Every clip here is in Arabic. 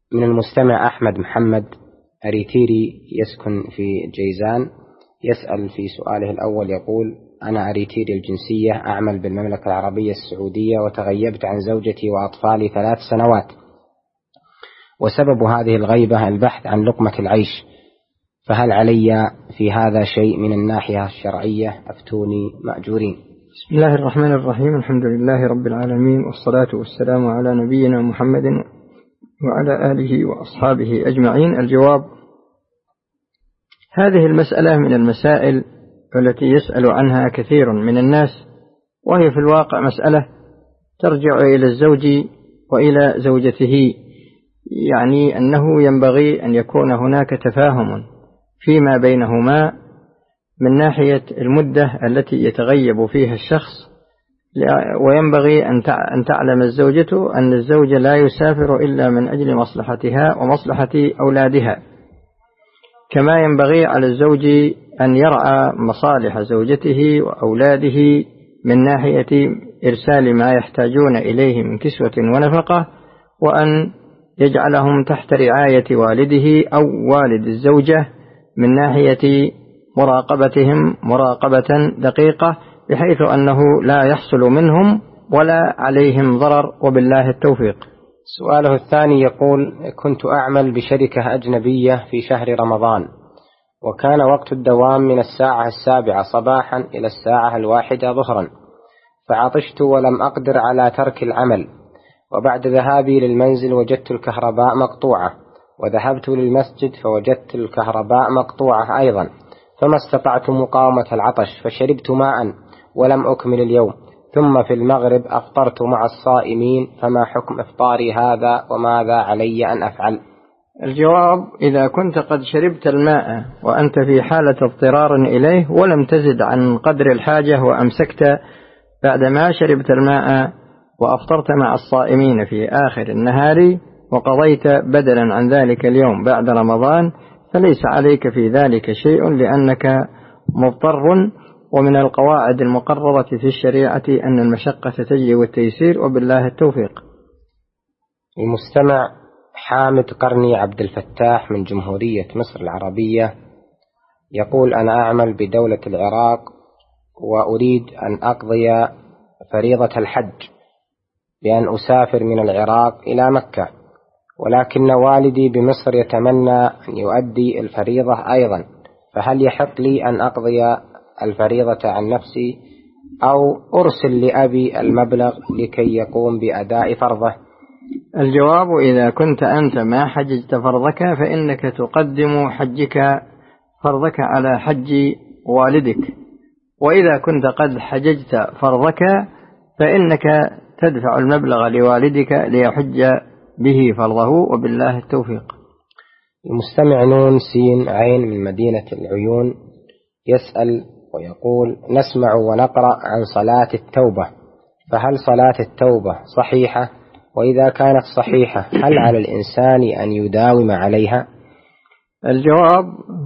من المستمع أحمد محمد أريتيري يسكن في جيزان، يسأل في سؤاله الأول يقول: أنا أريتيري الجنسية، أعمل بالمملكة العربية السعودية، وتغيبت عن زوجتي وأطفالي 3 سنوات، وسبب هذه الغيبة البحث عن لقمة العيش، فهل علي في هذا شيء من الناحية الشرعية؟ أفتوني مأجورين. بسم الله الرحمن الرحيم، الحمد لله رب العالمين، والصلاة والسلام على نبينا محمد وعلى آله وأصحابه أجمعين. الجواب: هذه المسألة من المسائل التي يسأل عنها كثير من الناس، وهي في الواقع مسألة ترجع إلى الزوج وإلى زوجته، يعني أنه ينبغي أن يكون هناك تفاهم فيما بينهما من ناحية المدة التي يتغيب فيها الشخص، وينبغي أن تعلم الزوجة أن الزوج لا يسافر إلا من أجل مصلحتها ومصلحة أولادها، كما ينبغي على الزوج أن يرعى مصالح زوجته وأولاده من ناحية إرسال ما يحتاجون إليه من كسوة ونفقة، وأن يجعلهم تحت رعاية والده أو والد الزوجة من ناحية مراقبتهم مراقبة دقيقة، بحيث أنه لا يحصل منهم ولا عليهم ضرر، وبالله التوفيق. سؤاله الثاني يقول: كنت أعمل بشركة أجنبية في شهر رمضان، وكان وقت الدوام من 7:00 صباحا إلى 1:00 ظهرا، فعطشت ولم أقدر على ترك العمل، وبعد ذهابي للمنزل وجدت الكهرباء مقطوعة، وذهبت للمسجد فوجدت الكهرباء مقطوعة أيضا، فما استطعت مقاومة العطش فشربت ماء ولم أكمل اليوم، ثم في المغرب أفطرت مع الصائمين، فما حكم إفطاري هذا وماذا علي أن أفعل؟ الجواب: إذا كنت قد شربت الماء وأنت في حالة اضطرار إليه ولم تزد عن قدر الحاجة وأمسكت بعدما شربت الماء وأفطرت مع الصائمين في آخر النهار وقضيت بدلا عن ذلك اليوم بعد رمضان، فليس عليك في ذلك شيء، لأنك مضطر، ومن القواعد المقررة في الشريعة أن المشقة تجلب التيسير، وبالله التوفيق. المستمع حامد قرني عبد الفتاح من جمهورية مصر العربية يقول: أنا أعمل بدولة العراق، وأريد أن أقضي فريضة الحج بأن أسافر من العراق إلى مكة، ولكن والدي بمصر يتمنى أن يؤدي الفريضة أيضا، فهل يحق لي أن أقضي الفريضة عن نفسي أو أرسل لأبي المبلغ لكي يقوم بأداء فرضه؟ الجواب: إذا كنت أنت ما حججت فرضك فإنك تقدم فرضك على حج والدك، وإذا كنت قد حججت فرضك فإنك تدفع المبلغ لوالدك ليحج به فرضه، وبالله التوفيق. المستمع نون سين عين من مدينة العيون يسأل ويقول: نسمع ونقرأ عن صلاة التوبة، فهل صلاة التوبة صحيحة؟ وإذا كانت صحيحة هل على الإنسان أن يداوم عليها؟ الجواب: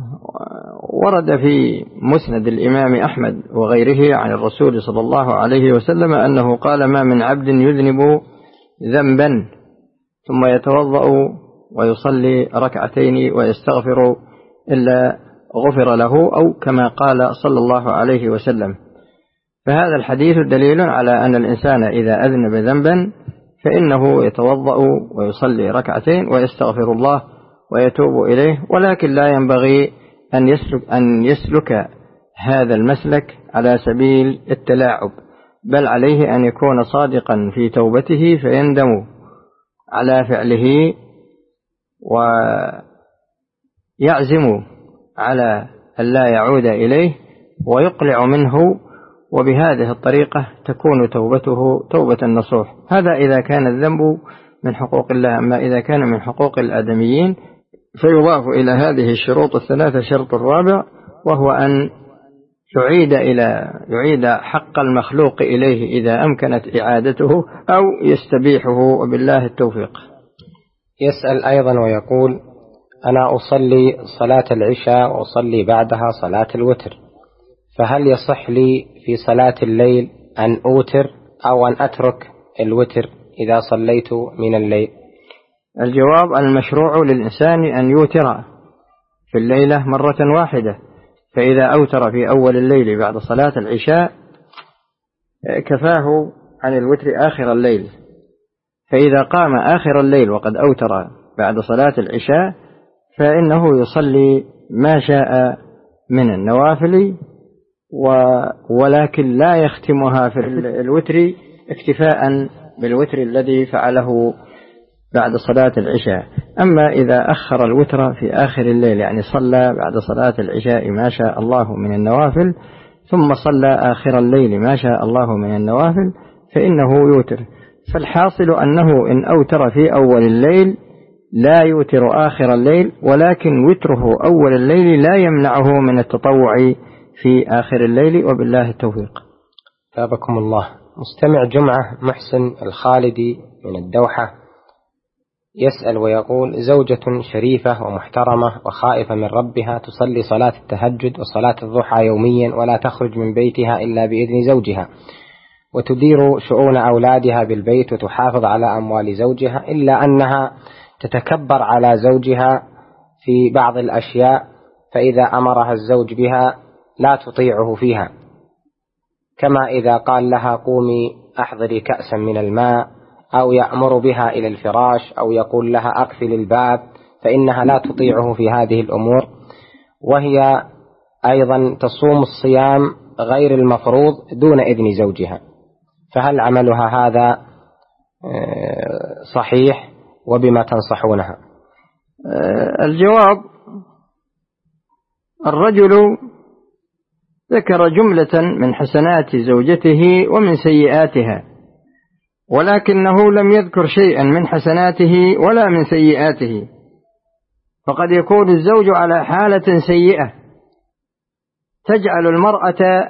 ورد في مسند الإمام أحمد وغيره عن الرسول صلى الله عليه وسلم أنه قال: ما من عبد يذنب ذنبا ثم يتوضأ ويصلي 2 ويستغفر إلا غفر له، أو كما قال صلى الله عليه وسلم. فهذا الحديث دليل على أن الإنسان إذا أذنب ذنبا فإنه يتوضأ ويصلي 2 ويستغفر الله ويتوب إليه، ولكن لا ينبغي أن يسلك هذا المسلك على سبيل التلاعب، بل عليه أن يكون صادقا في توبته فيندم على فعله ويعزم على أن لا يعود إليه ويقلع منه، وبهذه الطريقة تكون توبته توبة نصوح. هذا إذا كان الذنب من حقوق الله. أما إذا كان من حقوق الآدميين فيضاف إلى هذه الشروط 3 شرط رابع، وهو أن يعيد حق المخلوق إليه إذا أمكنت إعادته أو يستبيحه، وبالله التوفيق. يسأل أيضا ويقول: أنا أصلي صلاة العشاء وأصلي بعدها صلاة الوتر، فهل يصح لي في صلاة الليل أن أوتر أو أن أترك الوتر إذا صليت من الليل؟ الجواب: المشروع للإنسان أن يوتر في الليلة مرة واحدة، فإذا أوتر في أول الليل بعد صلاة العشاء كفاه عن الوتر آخر الليل، فإذا قام آخر الليل وقد أوتر بعد صلاة العشاء فإنه يصلي ما شاء من النوافل، ولكن لا يختمها في الوتر اكتفاء بالوتر الذي فعله بعد صلاة العشاء. أما إذا أخر الوتر في آخر الليل، يعني صلى بعد صلاة العشاء ما شاء الله من النوافل ثم صلى آخر الليل ما شاء الله من النوافل فإنه يوتر. فالحاصل أنه إن أوتر في أول الليل لا يوتر آخر الليل، ولكن وتره أول الليل لا يمنعه من التطوع في آخر الليل، وبالله التوفيق. ثابكم الله. مستمع جمعة محسن الخالدي من الدوحة يسأل ويقول: زوجة شريفة ومحترمة وخائفة من ربها تصلي صلاة التهجد وصلاة الضحى يوميا ولا تخرج من بيتها إلا بإذن زوجها، وتدير شؤون أولادها بالبيت وتحافظ على أموال زوجها، إلا أنها تتكبر على زوجها في بعض الأشياء، فإذا أمرها الزوج بها لا تطيعه فيها، كما إذا قال لها قومي أحضري كأسا من الماء، أو يأمر بها إلى الفراش، أو يقول لها أقفل الباب، فإنها لا تطيعه في هذه الأمور. وهي أيضا تصوم الصيام غير المفروض دون إذن زوجها، فهل عملها هذا صحيح؟ وبما تنصحونها؟ الجواب: الرجل ذكر جملة من حسنات زوجته ومن سيئاتها، ولكنه لم يذكر شيئا من حسناته ولا من سيئاته، فقد يكون الزوج على حالة سيئة تجعل المرأة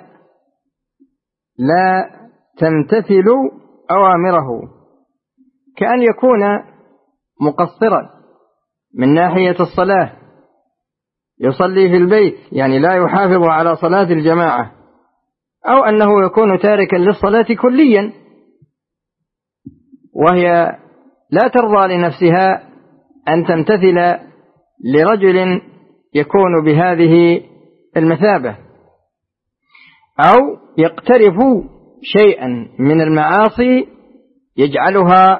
لا تمتثل أوامره، كأن يكون مقصرا من ناحية الصلاة، يصلي في البيت يعني لا يحافظ على صلاة الجماعة، أو أنه يكون تاركا للصلاة كليا، وهي لا ترضى لنفسها أن تمتثل لرجل يكون بهذه المثابة، أو يقترف شيئا من المعاصي يجعلها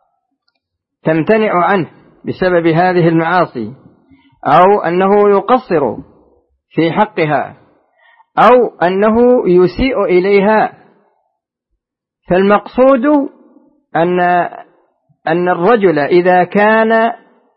تمتنع عنه بسبب هذه المعاصي، أو أنه يقصر في حقها، أو أنه يسيء إليها. فالمقصود أن الرجل إذا كان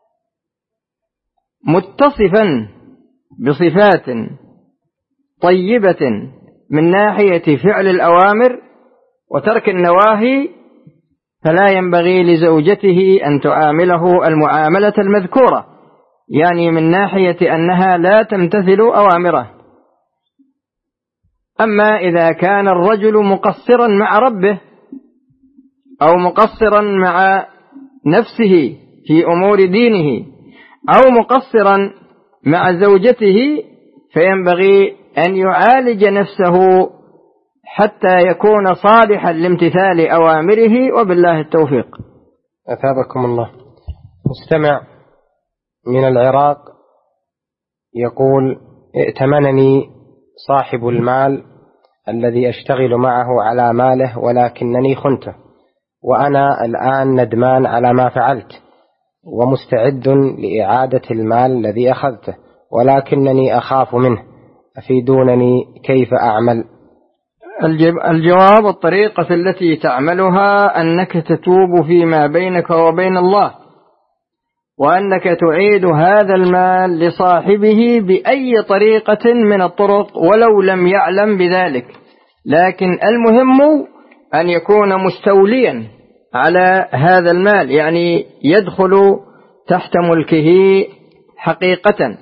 متصفا بصفات طيبة من ناحية فعل الأوامر وترك النواهي، فلا ينبغي لزوجته أن تعامله المعاملة المذكورة، يعني من ناحية أنها لا تمتثل أوامره. أما إذا كان الرجل مقصرا مع ربه أو مقصرا مع نفسه في أمور دينه، أو مقصرا مع زوجته، فينبغي أن يعالج نفسه حتى يكون صالحا لامتثال أوامره، وبالله التوفيق. أثابكم الله. مستمع من العراق يقول: ائتمنني صاحب المال الذي أشتغل معه على ماله، ولكنني خنته، وأنا الآن ندمان على ما فعلت ومستعد لإعادة المال الذي أخذته، ولكنني أخاف منه، أفيدونني كيف أعمل؟ الجواب: الطريقة التي تعملها أنك تتوب فيما بينك وبين الله، وأنك تعيد هذا المال لصاحبه بأي طريقة من الطرق ولو لم يعلم بذلك، لكن المهم أن يكون مستوليا على هذا المال، يعني يدخل تحت ملكه حقيقة،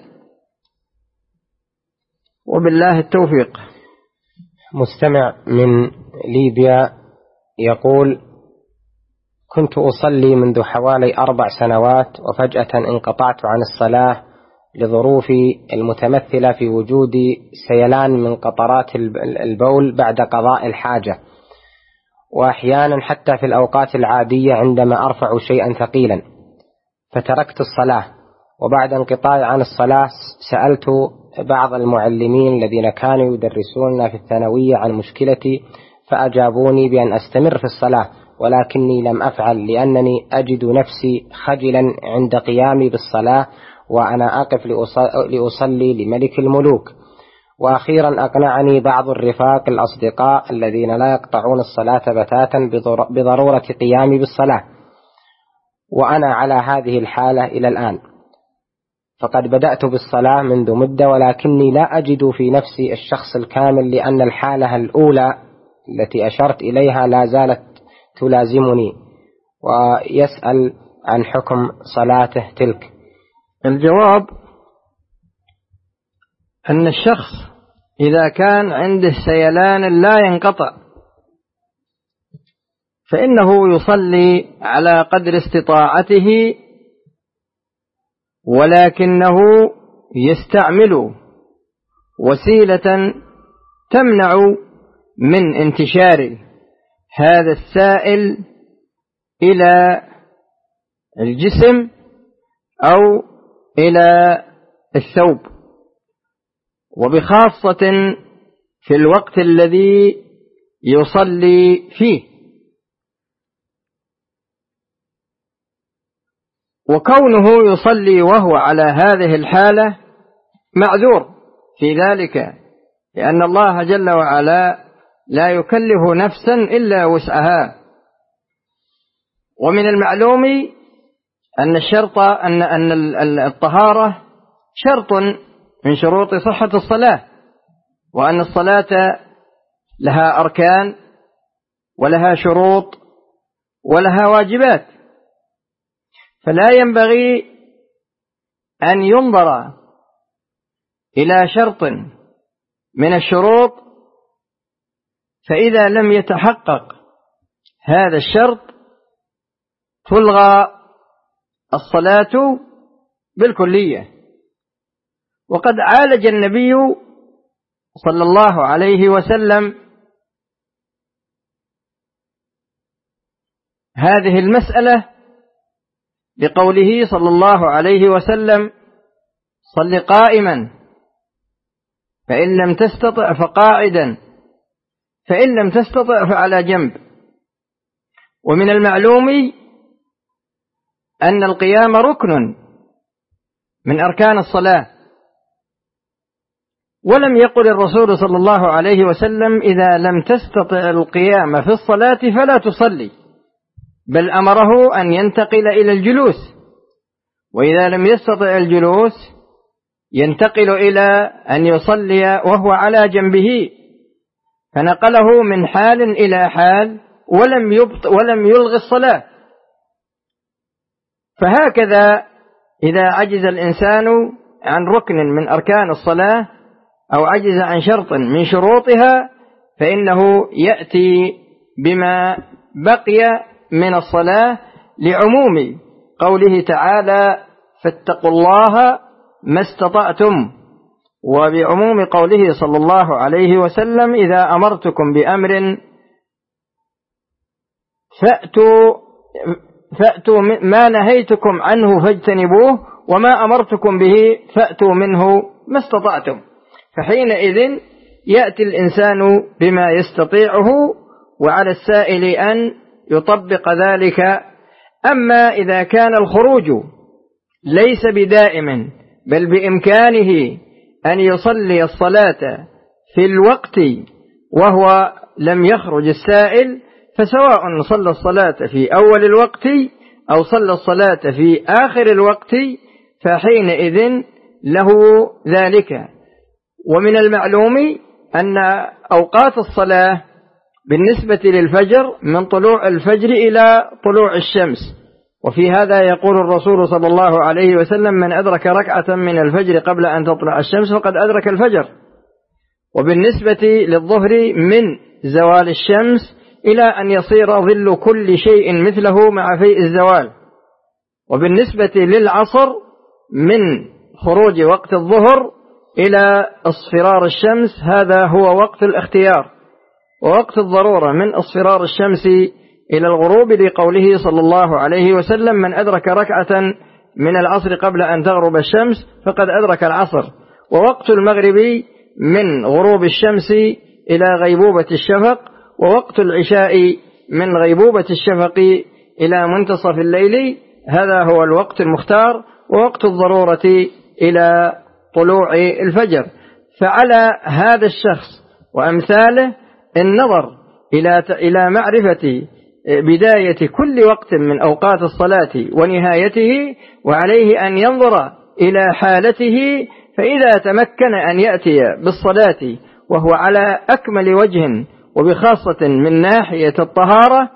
وبالله التوفيق. مستمع من ليبيا يقول: كنت أصلي منذ حوالي 4 سنوات، وفجأة انقطعت عن الصلاة لظروفي المتمثلة في وجود سيلان من قطرات البول بعد قضاء الحاجة، وأحيانا حتى في الأوقات العادية عندما أرفع شيئا ثقيلا، فتركت الصلاة، وبعد انقطاعي عن الصلاة سألت بعض المعلمين الذين كانوا يدرسوننا في الثانوية عن مشكلتي، فأجابوني بأن أستمر في الصلاة، ولكني لم أفعل لأنني أجد نفسي خجلا عند قيامي بالصلاة وأنا أقف لأصلي لملك الملوك. وأخيرا أقنعني بعض الرفاق الأصدقاء الذين لا يقطعون الصلاة بتاتا بضرورة قيامي بالصلاة، وأنا على هذه الحالة إلى الآن، فقد بدأت بالصلاة منذ مدة، ولكني لا أجد في نفسي الشخص الكامل، لأن الحالة الأولى التي أشرت إليها لا زالت تلازمني. ويسأل عن حكم صلاته تلك. الجواب أن الشخص إذا كان عنده سيلان لا ينقطع فإنه يصلي على قدر استطاعته، ولكنه يستعمل وسيلة تمنع من انتشار هذا السائل إلى الجسم أو إلى الثوب، وبخاصة في الوقت الذي يصلي فيه. وكونه يصلي وهو على هذه الحالة معذور في ذلك، لأن الله جل وعلا لا يكلف نفسا إلا وسعها. ومن المعلوم أن الطهارة شرط من شروط صحة الصلاة، وأن الصلاة لها أركان ولها شروط ولها واجبات، فلا ينبغي أن ينظر إلى شرط من الشروط فإذا لم يتحقق هذا الشرط تلغى الصلاة بالكلية. وقد عالج النبي صلى الله عليه وسلم هذه المسألة بقوله صلى الله عليه وسلم: صل قائما، فإن لم تستطع فقاعدا، فإن لم تستطع فعلى جنب. ومن المعلوم أن القيام ركن من أركان الصلاة، ولم يقل الرسول صلى الله عليه وسلم: إذا لم تستطع القيام في الصلاة فلا تصلي، بل أمره أن ينتقل إلى الجلوس، وإذا لم يستطع الجلوس ينتقل إلى أن يصلي وهو على جنبه، فنقله من حال إلى حال ولم يلغي الصلاة. فهكذا إذا عجز الإنسان عن ركن من أركان الصلاة أو عجز عن شرط من شروطها فإنه يأتي بما بقي من الصلاة، لعموم قوله تعالى: فاتقوا الله ما استطعتم، وبعموم قوله صلى الله عليه وسلم: إذا أمرتكم بأمر فأتوا ما نهيتكم عنه فاجتنبوه، وما أمرتكم به فأتوا منه ما استطعتم. فحينئذ يأتي الإنسان بما يستطيعه، وعلى السائل أن يطبق ذلك. أما إذا كان الخروج ليس بدائم، بل بإمكانه أن يصلي الصلاة في الوقت وهو لم يخرج السائل، فسواء صلى الصلاة في أول الوقت أو صلى الصلاة في آخر الوقت فحينئذ له ذلك. ومن المعلوم أن أوقات الصلاة بالنسبة للفجر من طلوع الفجر إلى طلوع الشمس، وفي هذا يقول الرسول صلى الله عليه وسلم: من أدرك ركعة من الفجر قبل أن تطلع الشمس فقد أدرك الفجر. وبالنسبة للظهر من زوال الشمس إلى أن يصير ظل كل شيء مثله مع فيء الزوال. وبالنسبة للعصر من خروج وقت الظهر إلى اصفرار الشمس، هذا هو وقت الاختيار. ووقت الضرورة من اصفرار الشمس إلى الغروب، لقوله صلى الله عليه وسلم: من أدرك ركعة من العصر قبل أن تغرب الشمس فقد أدرك العصر. ووقت المغرب من غروب الشمس إلى غيبوبة الشفق، ووقت العشاء من غيبوبة الشفق إلى منتصف الليل، هذا هو الوقت المختار، ووقت الضرورة إلى طلوع الفجر. فعلى هذا الشخص وأمثاله النظر إلى معرفة بداية كل وقت من أوقات الصلاة ونهايته، وعليه أن ينظر إلى حالته، فإذا تمكن أن يأتي بالصلاة وهو على أكمل وجه وبخاصة من ناحية الطهارة،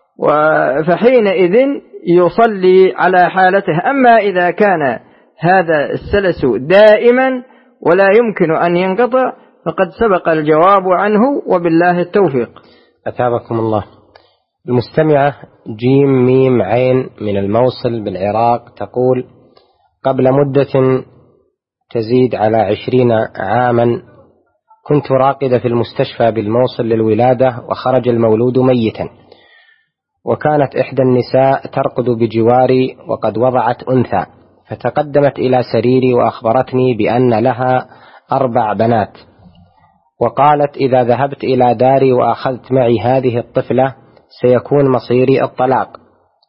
فحينئذ يصلي على حالته. أما إذا كان هذا السلس دائما ولا يمكن أن ينقطع فقد سبق الجواب عنه، وبالله التوفيق. أثابكم الله. المستمعة جيم ميم عين من الموصل بالعراق تقول: قبل مدة تزيد على 20 عاما كنت راقدة في المستشفى بالموصل للولادة، وخرج المولود ميتا، وكانت إحدى النساء ترقد بجواري وقد وضعت أنثى، فتقدمت إلى سريري وأخبرتني بأن لها 4 بنات، وقالت: إذا ذهبت إلى داري وأخذت معي هذه الطفلة سيكون مصيري الطلاق،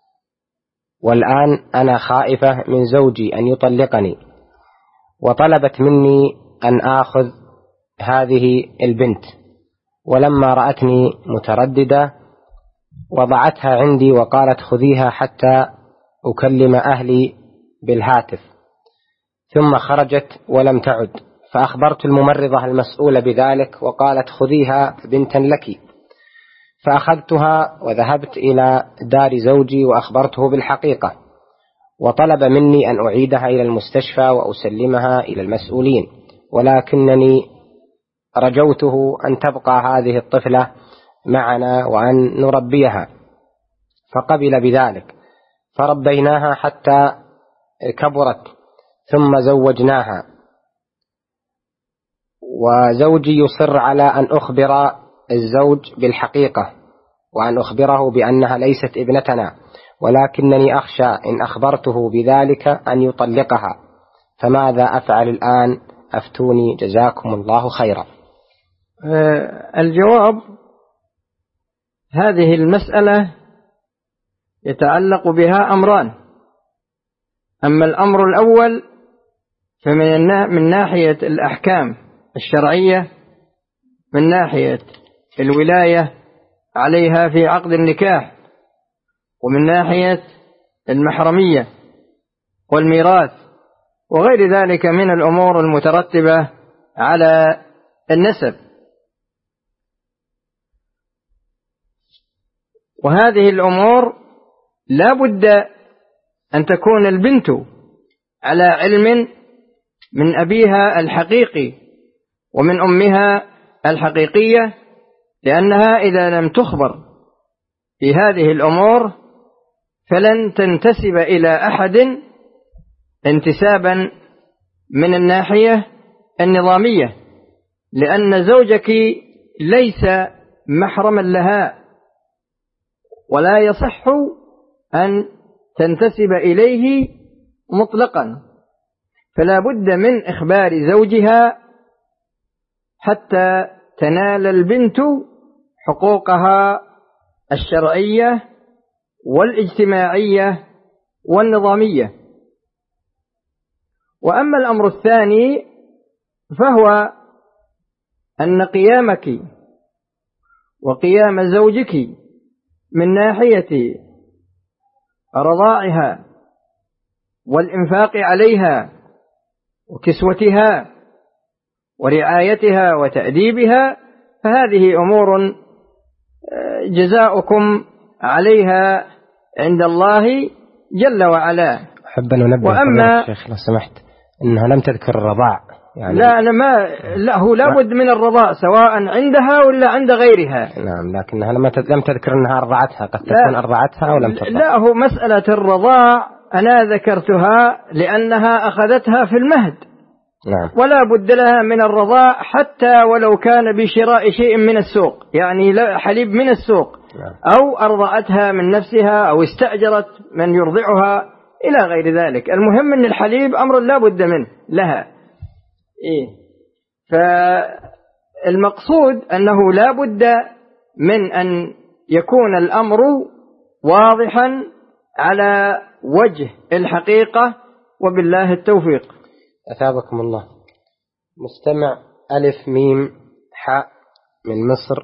والآن أنا خائفة من زوجي أن يطلقني، وطلبت مني أن آخذ هذه البنت، ولما رأتني مترددة وضعتها عندي وقالت: خذيها حتى أكلم أهلي بالهاتف، ثم خرجت ولم تعد، فأخبرت الممرضة المسؤولة بذلك وقالت: خذيها بنتا لك، فأخذتها وذهبت إلى دار زوجي وأخبرته بالحقيقة، وطلب مني أن أعيدها إلى المستشفى وأسلمها إلى المسؤولين، ولكنني رجوته أن تبقى هذه الطفلة معنا وأن نربيها، فقبل بذلك، فربيناها حتى كبرت ثم زوجناها. وزوجي يصر على أن أخبر الزوج بالحقيقة وأن أخبره بأنها ليست ابنتنا، ولكنني أخشى إن أخبرته بذلك أن يطلقها، فماذا أفعل الآن؟ أفتوني جزاكم الله خيرا. الجواب: هذه المسألة يتعلق بها أمران. أما الأمر الأول فمن ناحية الأحكام الشرعية، من ناحية الولاية عليها في عقد النكاح، ومن ناحية المحرمية والميراث وغير ذلك من الأمور المترتبة على النسب. وهذه الأمور لا بد أن تكون البنت على علم من أبيها الحقيقي ومن أمها الحقيقية، لأنها إذا لم تخبر في هذه الأمور فلن تنتسب إلى أحد انتسابا من الناحية النظامية، لأن زوجك ليس محرما لها، ولا يصح أن تنتسب إليه مطلقا، فلا بد من إخبار زوجها حتى تنال البنت حقوقها الشرعية والاجتماعية والنظامية. وأما الأمر الثاني فهو أن قيامك وقيام زوجك من ناحية رضاعها والإنفاق عليها وكسوتها ورعايتها وتأديبها، فهذه أمور جزاؤكم عليها عند الله جل وعلا. أحب أن أنبه وأما شيخ لو سمحت أنها لم تذكر الرضاع، يعني لا أنا لا هو لابد من الرضاع سواء عندها ولا عند غيرها. نعم، لكنها لم تذكر أنها أرضعتها، قد تكون أرضعتها أو لم ترضع. لا، هو مسألة الرضاع أنا ذكرتها لأنها أخذتها في المهد. نعم. ولا بد لها من الرضاع حتى ولو كان بشراء شيء من السوق، يعني حليب من السوق. نعم. أو أرضعتها من نفسها أو استأجرت من يرضعها إلى غير ذلك. المهم أن الحليب أمر لا بد منه لها. فالمقصود أنه لا بد من أن يكون الأمر واضحا على وجه الحقيقة، وبالله التوفيق. أثابكم الله. مستمع ألف ميم حاء من مصر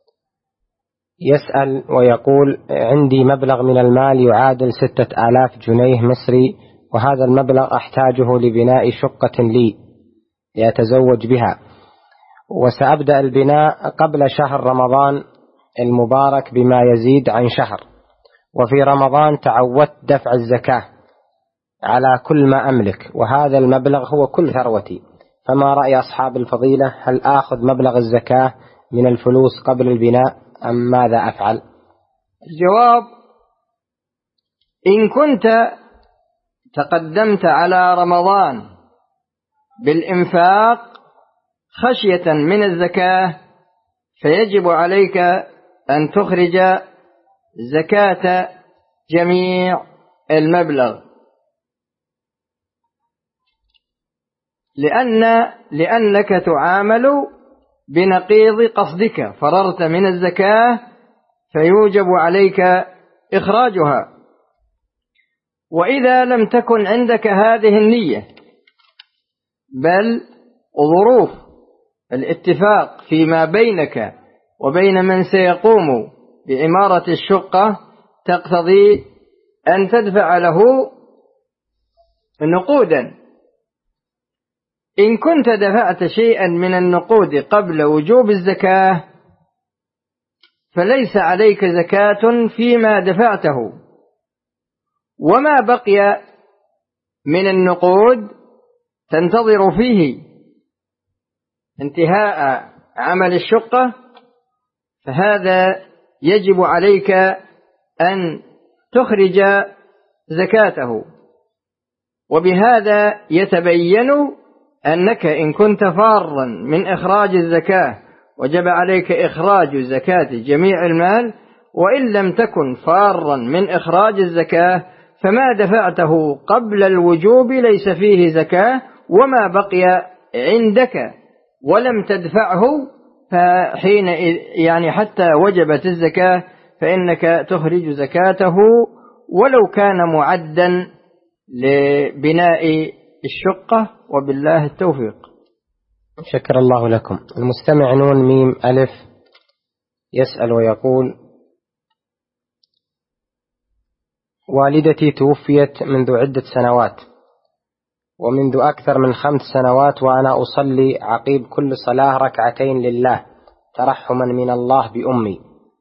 يسأل ويقول: عندي مبلغ من المال يعادل 6000 جنيه مصري، وهذا المبلغ أحتاجه لبناء شقة لي لأتزوج بها، وسأبدأ البناء قبل شهر رمضان المبارك بما يزيد عن شهر، وفي رمضان تعودت دفع الزكاة على كل ما أملك، وهذا المبلغ هو كل ثروتي، فما رأي أصحاب الفضيلة؟ هل آخذ مبلغ الزكاة من الفلوس قبل البناء أم ماذا أفعل؟ الجواب: إن كنت تقدمت على رمضان بالإنفاق خشية من الزكاة فيجب عليك أن تخرج زكاة جميع المبلغ، لأنك تعامل بنقيض قصدك، فررت من الزكاة فيوجب عليك إخراجها. وإذا لم تكن عندك هذه النية بل ظروف الاتفاق فيما بينك وبين من سيقوم بعمارة الشقة تقتضي أن تدفع له نقودا، إن كنت دفعت شيئا من النقود قبل وجوب الزكاة فليس عليك زكاة فيما دفعته، وما بقي من النقود تنتظر فيه انتهاء عمل الشقة، فهذا يجب عليك أن تخرج زكاته. وبهذا يتبين أنك إن كنت فارا من إخراج الزكاة وجب عليك إخراج زكاة جميع المال، وإن لم تكن فارا من إخراج الزكاة فما دفعته قبل الوجوب ليس فيه زكاة، وما بقي عندك ولم تدفعه فحين يعني حتى وجبت الزكاة فإنك تخرج زكاته ولو كان معدا لبناء الشقة، وبالله التوفيق. شكر الله لكم. المستمع نون ميم ألف يسأل ويقول: والدتي توفيت منذ عدة سنوات، ومنذ أكثر من 5 سنوات وأنا أصلي عقيب كل صلاة 2 ركعتين لله ترحما من الله بأمي،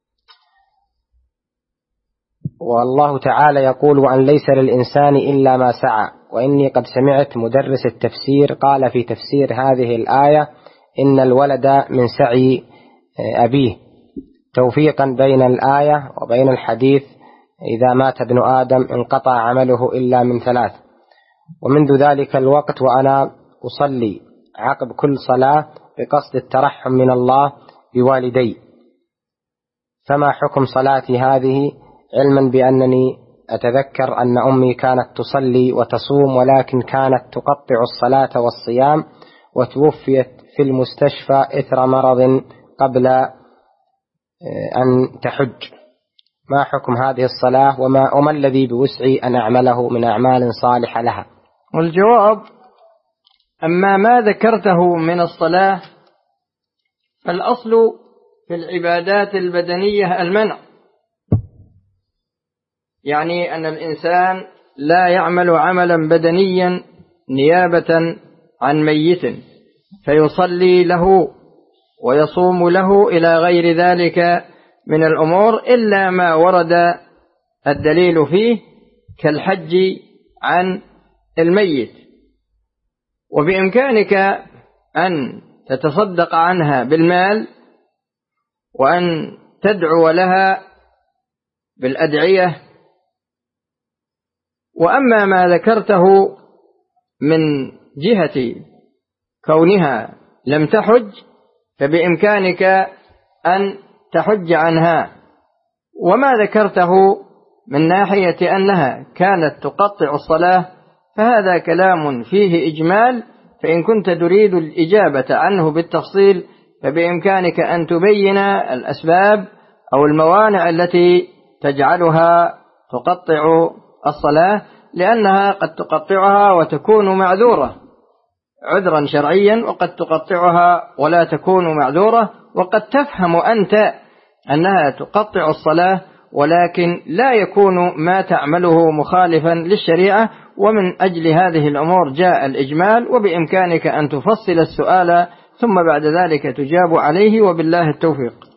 والله تعالى يقول: وأن ليس للإنسان إلا ما سعى. وإني قد سمعت مدرس التفسير قال في تفسير هذه الآية: إن الولد من سعي أبيه، توفيقا بين الآية وبين الحديث: إذا مات ابن آدم انقطع عمله إلا من 3. ومنذ ذلك الوقت وأنا أصلي عقب كل صلاة بقصد الترحم من الله بوالدي، فما حكم صلاتي هذه، علما بأنني أتذكر أن أمي كانت تصلي وتصوم ولكن كانت تقطع الصلاة والصيام، وتوفيت في المستشفى إثر مرض قبل أن تحج، ما حكم هذه الصلاة وما الذي بوسعي أن أعمله من أعمال صالحة لها؟ والجواب: أما ما ذكرته من الصلاة فالأصل في العبادات البدنية المنع، يعني أن الإنسان لا يعمل عملا بدنيا نيابة عن ميت فيصلي له ويصوم له إلى غير ذلك من الأمور إلا ما ورد الدليل فيه كالحج عن الميت، وبإمكانك أن تتصدق عنها بالمال وأن تدعو لها بالأدعية. وأما ما ذكرته من جهة كونها لم تحج فبإمكانك أن تحج عنها، وما ذكرته من ناحية أنها كانت تقطع الصلاة فهذا كلام فيه إجمال، فإن كنت تريد الإجابة عنه بالتفصيل فبإمكانك أن تبين الأسباب أو الموانع التي تجعلها تقطع الصلاة، لأنها قد تقطعها وتكون معذورة عذرا شرعيا، وقد تقطعها ولا تكون معذورة، وقد تفهم أنت أنها تقطع الصلاة ولكن لا يكون ما تعمله مخالفا للشريعة. ومن أجل هذه الأمور جاء الإجمال، وبإمكانك أن تفصل السؤال ثم بعد ذلك تجاب عليه، وبالله التوفيق.